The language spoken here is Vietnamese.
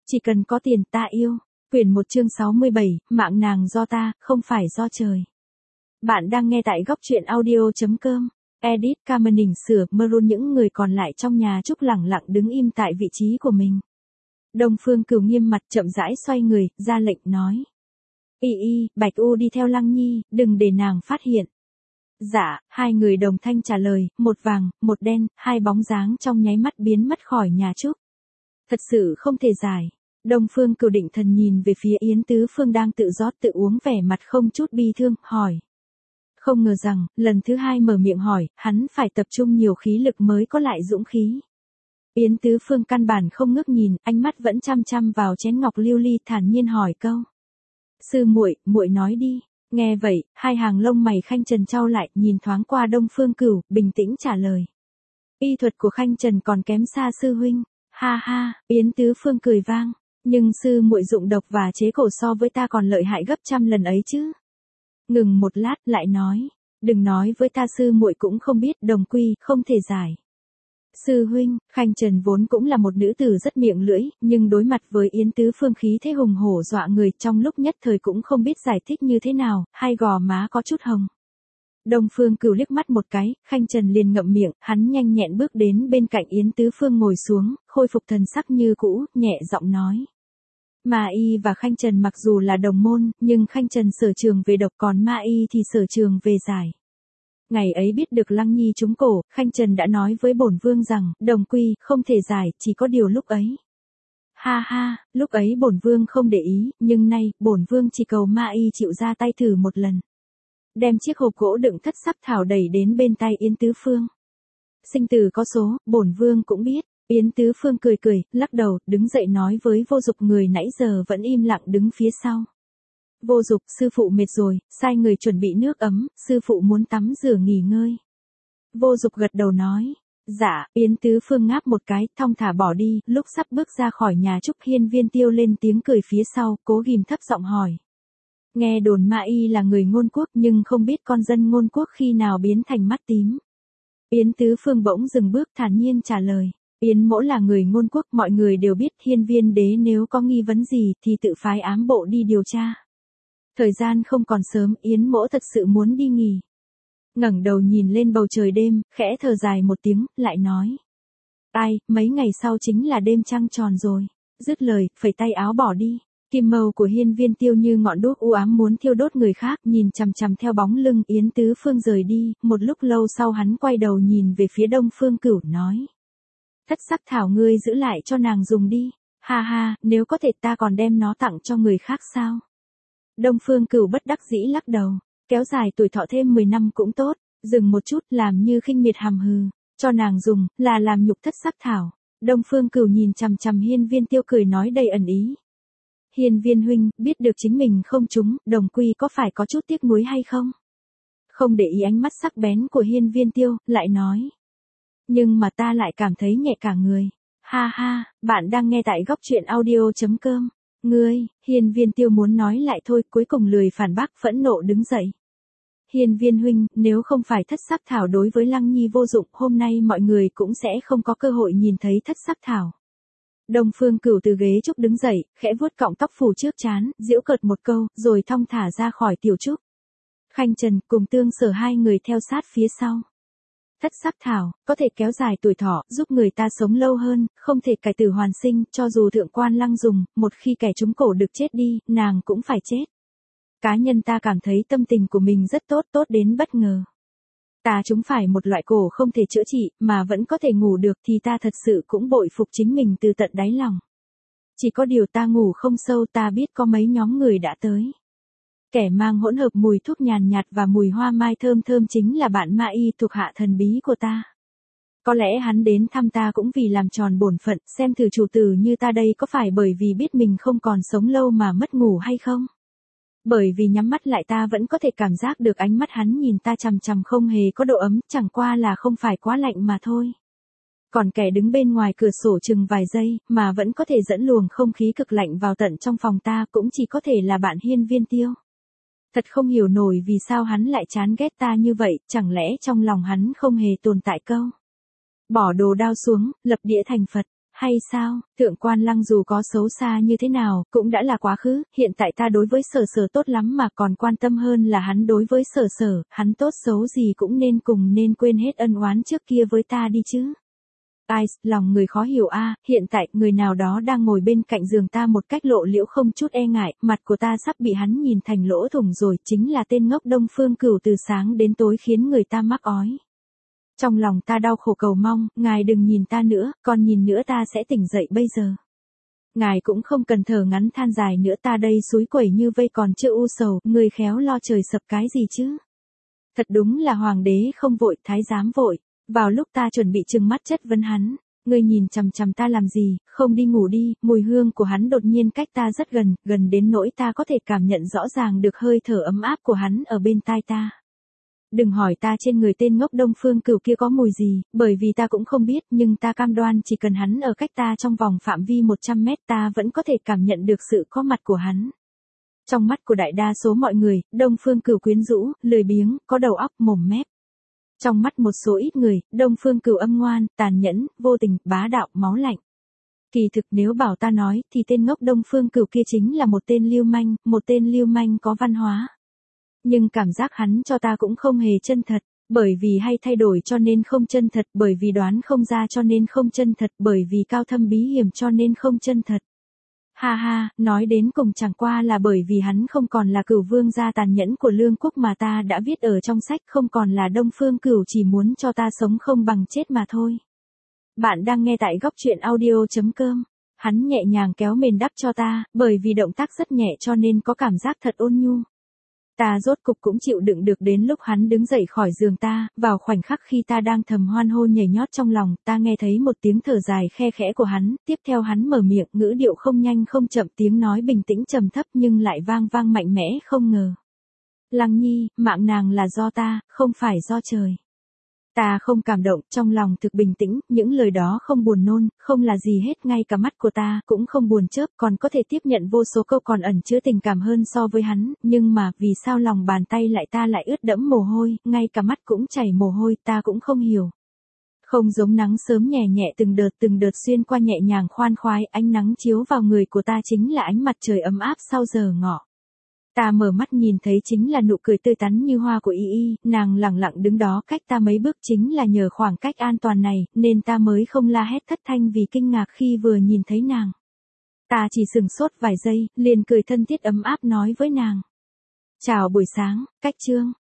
Chỉ cần có tiền ta yêu. Quyển 1 chương 67, mạng nàng do ta, không phải do trời. Bạn đang nghe tại góc truyện audio.com. Edit Camening sửa Maroon. Những người còn lại trong nhà Trúc lẳng lặng đứng im tại vị trí của mình. Đông Phương Cửu nghiêm mặt chậm rãi xoay người, ra lệnh nói. Bạch U đi theo Lăng Nhi, đừng để nàng phát hiện. Dạ, hai người đồng thanh trả lời, một vàng, một đen, hai bóng dáng trong nháy mắt biến mất khỏi nhà Trúc. Thật sự không thể giải. Đông Phương Cửu định thần nhìn về phía Yến Tứ Phương đang tự rót tự uống, vẻ mặt không chút bi thương, hỏi. Không ngờ rằng, lần thứ hai mở miệng hỏi, hắn phải tập trung nhiều khí lực mới có lại dũng khí. Yến Tứ Phương căn bản không ngước nhìn, ánh mắt vẫn chăm chăm vào chén ngọc lưu ly, thản nhiên hỏi câu. Sư muội, muội nói đi. Nghe vậy, hai hàng lông mày Khanh Trần chau lại, nhìn thoáng qua Đông Phương Cửu, bình tĩnh trả lời. Y thuật của Khanh Trần còn kém xa sư huynh. Ha ha, Yến Tứ Phương cười vang. Nhưng sư muội dụng độc và chế cổ so với ta còn lợi hại gấp trăm lần ấy chứ. Ngừng một lát, lại nói. Đừng nói với ta, sư muội cũng không biết, đồng quy, không thể giải. Sư huynh, Khanh Trần vốn cũng là một nữ tử rất miệng lưỡi, nhưng đối mặt với Yến Tứ Phương khí thế hùng hổ dọa người, trong lúc nhất thời cũng không biết giải thích như thế nào, hai gò má có chút hồng. Đông Phương Cửu liếc mắt một cái, Khanh Trần liền ngậm miệng, hắn nhanh nhẹn bước đến bên cạnh Yến Tứ Phương ngồi xuống, khôi phục thần sắc như cũ, nhẹ giọng nói. Ma Y và Khanh Trần mặc dù là đồng môn, nhưng Khanh Trần sở trường về độc, còn Ma Y thì sở trường về giải. Ngày ấy biết được Lăng Nhi trúng cổ, Khanh Trần đã nói với bổn vương rằng, đồng quy, không thể giải, chỉ có điều lúc ấy. Ha ha, lúc ấy bổn vương không để ý, nhưng nay, bổn vương chỉ cầu Ma Y chịu ra tay thử một lần. Đem chiếc hộp gỗ đựng thất sắc thảo đẩy đến bên tay Yến Tứ Phương. Sinh tử có số, bổn vương cũng biết. Yến Tứ Phương cười cười, lắc đầu, đứng dậy nói với Vô Dục, người nãy giờ vẫn im lặng đứng phía sau. Vô Dục, sư phụ mệt rồi, sai người chuẩn bị nước ấm, sư phụ muốn tắm rửa nghỉ ngơi. Vô Dục gật đầu nói. Dạ, Yến Tứ Phương ngáp một cái, thong thả bỏ đi, lúc sắp bước ra khỏi nhà Trúc, Hiên Viên Tiêu lên tiếng cười phía sau, cố ghim thấp giọng hỏi. Nghe đồn Ma Y là người Ngôn Quốc, nhưng không biết con dân Ngôn Quốc khi nào biến thành mắt tím. Yến Tứ Phương bỗng dừng bước, thản nhiên trả lời. Yến mỗ là người Ngôn Quốc, mọi người đều biết. Hiên Viên đế nếu có nghi vấn gì thì tự phái ám bộ đi điều tra. Thời gian không còn sớm, Yến mỗ thật sự muốn đi nghỉ. Ngẩng đầu nhìn lên bầu trời đêm, khẽ thở dài một tiếng, lại nói. Ai, mấy ngày sau chính là đêm trăng tròn rồi. Dứt lời, phẩy tay áo bỏ đi. Kim mâu của Hiên Viên Tiêu như ngọn đuốc u ám muốn thiêu đốt người khác, nhìn chằm chằm theo bóng lưng Yến Tứ Phương rời đi, một lúc lâu sau hắn quay đầu nhìn về phía Đông Phương Cửu nói. Thất sắc thảo ngươi giữ lại cho nàng dùng đi. Ha ha, nếu có thể ta còn đem nó tặng cho người khác sao? Đông Phương Cửu bất đắc dĩ lắc đầu. Kéo dài tuổi thọ thêm 10 năm cũng tốt. Dừng một chút, làm như khinh miệt hàm hừ. Cho nàng dùng, là làm nhục thất sắc thảo. Đông Phương Cửu nhìn chằm chằm Hiên Viên Tiêu cười nói đầy ẩn ý. Hiên Viên huynh, biết được chính mình không trúng, đồng quy có phải có chút tiếc nuối hay không? Không để ý ánh mắt sắc bén của Hiên Viên Tiêu, lại nói. Nhưng mà ta lại cảm thấy nhẹ cả người. Ha ha, bạn đang nghe tại góc truyện audio.com. Ngươi, Hiên Viên Tiêu muốn nói lại thôi, cuối cùng lười phản bác, phẫn nộ đứng dậy. Hiên Viên huynh, nếu không phải thất sắc thảo đối với Lăng Nhi vô dụng, hôm nay mọi người cũng sẽ không có cơ hội nhìn thấy thất sắc thảo. Đông Phương Cửu từ ghế Trúc đứng dậy, khẽ vuốt cọng tóc phủ trước trán, giễu cợt một câu, rồi thong thả ra khỏi tiểu Trúc. Khanh Trần cùng Tương Sở hai người theo sát phía sau. Thất sắc thảo, có thể kéo dài tuổi thọ, giúp người ta sống lâu hơn, không thể cải tử hoàn sinh, cho dù thượng quan Lăng dùng, một khi kẻ trúng cổ được chết đi, nàng cũng phải chết. Cá nhân ta cảm thấy tâm tình của mình rất tốt, tốt đến bất ngờ. Ta trúng phải một loại cổ không thể chữa trị, mà vẫn có thể ngủ được thì ta thật sự cũng bội phục chính mình từ tận đáy lòng. Chỉ có điều ta ngủ không sâu, ta biết có mấy nhóm người đã tới. Kẻ mang hỗn hợp mùi thuốc nhàn nhạt và mùi hoa mai thơm thơm chính là bạn Ma Y thuộc hạ thần bí của ta. Có lẽ hắn đến thăm ta cũng vì làm tròn bổn phận, xem thử chủ tử như ta đây có phải bởi vì biết mình không còn sống lâu mà mất ngủ hay không? Bởi vì nhắm mắt lại ta vẫn có thể cảm giác được ánh mắt hắn nhìn ta chằm chằm, không hề có độ ấm, chẳng qua là không phải quá lạnh mà thôi. Còn kẻ đứng bên ngoài cửa sổ chừng vài giây, mà vẫn có thể dẫn luồng không khí cực lạnh vào tận trong phòng ta, cũng chỉ có thể là bạn Hiên Viên Tiêu. Thật không hiểu nổi vì sao hắn lại chán ghét ta như vậy, chẳng lẽ trong lòng hắn không hề tồn tại câu. Bỏ đồ đao xuống, lập địa thành Phật. hay sao, thượng quan lăng dù có xấu xa như thế nào, cũng đã là quá khứ, hiện tại ta đối với sở sở tốt lắm mà còn quan tâm hơn là hắn đối với sở sở, hắn tốt xấu gì cũng nên quên hết ân oán trước kia với ta đi chứ. Ai, lòng người khó hiểu a, hiện tại người nào đó đang ngồi bên cạnh giường ta một cách lộ liễu không chút e ngại, mặt của ta sắp bị hắn nhìn thành lỗ thủng rồi, chính là tên ngốc Đông Phương Cửu từ sáng đến tối khiến người ta mắc ói. Trong lòng ta đau khổ cầu mong, ngài đừng nhìn ta nữa, còn nhìn nữa ta sẽ tỉnh dậy bây giờ. Ngài cũng không cần thở ngắn than dài nữa, ta đây súi quẩy như vây còn chưa u sầu, người khéo lo trời sập cái gì chứ. Thật đúng là hoàng đế không vội, thái giám vội. Vào lúc ta chuẩn bị trừng mắt chất vấn hắn, ngươi nhìn chằm chằm ta làm gì, không đi ngủ đi, mùi hương của hắn đột nhiên cách ta rất gần, gần đến nỗi ta có thể cảm nhận rõ ràng được hơi thở ấm áp của hắn ở bên tai ta. Đừng hỏi ta trên người tên ngốc Đông Phương Cửu kia có mùi gì, bởi vì ta cũng không biết, nhưng ta cam đoan chỉ cần hắn ở cách ta trong vòng phạm vi 100 mét ta vẫn có thể cảm nhận được sự có mặt của hắn. Trong mắt của đại đa số mọi người, Đông Phương Cửu quyến rũ, lười biếng, có đầu óc mồm mép. Trong mắt một số ít người, Đông Phương Cửu âm ngoan, tàn nhẫn, vô tình, bá đạo, máu lạnh. Kỳ thực nếu bảo ta nói, thì tên ngốc Đông Phương Cửu kia chính là một tên lưu manh có văn hóa. Nhưng cảm giác hắn cho ta cũng không hề chân thật, bởi vì hay thay đổi cho nên không chân thật, bởi vì đoán không ra cho nên không chân thật, bởi vì cao thâm bí hiểm cho nên không chân thật. Ha ha, nói đến cùng chẳng qua là bởi vì hắn không còn là Cửu vương gia tàn nhẫn của Lương Quốc mà ta đã viết ở trong sách, không còn là Đông Phương Cửu chỉ muốn cho ta sống không bằng chết mà thôi. Bạn đang nghe tại góc truyện audio.com. Hắn nhẹ nhàng kéo mền đắp cho ta, bởi vì động tác rất nhẹ cho nên có cảm giác thật ôn nhu. Ta rốt cục cũng chịu đựng được đến lúc hắn đứng dậy khỏi giường ta, vào khoảnh khắc khi ta đang thầm hoan hô nhảy nhót trong lòng, ta nghe thấy một tiếng thở dài khe khẽ của hắn, tiếp theo hắn mở miệng, ngữ điệu không nhanh không chậm, tiếng nói bình tĩnh trầm thấp nhưng lại vang vang mạnh mẽ không ngờ. Lăng Nhi, mạng nàng là do ta, không phải do trời. Ta không cảm động, trong lòng thực bình tĩnh, những lời đó không buồn nôn, không là gì hết, ngay cả mắt của ta cũng không buồn chớp, còn có thể tiếp nhận vô số câu còn ẩn chứa tình cảm hơn so với hắn, nhưng mà vì sao lòng bàn tay ta lại ướt đẫm mồ hôi, ngay cả mắt cũng chảy mồ hôi, ta cũng không hiểu. Không giống nắng sớm nhẹ nhẹ từng đợt xuyên qua nhẹ nhàng khoan khoái, ánh nắng chiếu vào người của ta chính là ánh mặt trời ấm áp sau giờ ngọ. Ta mở mắt nhìn thấy chính là nụ cười tươi tắn như hoa của Y Y, nàng lẳng lặng đứng đó cách ta mấy bước, chính là nhờ khoảng cách an toàn này, nên ta mới không la hét thất thanh vì kinh ngạc khi vừa nhìn thấy nàng. Ta chỉ sừng sốt vài giây, liền cười thân thiết ấm áp nói với nàng. Chào buổi sáng, Cách Trương.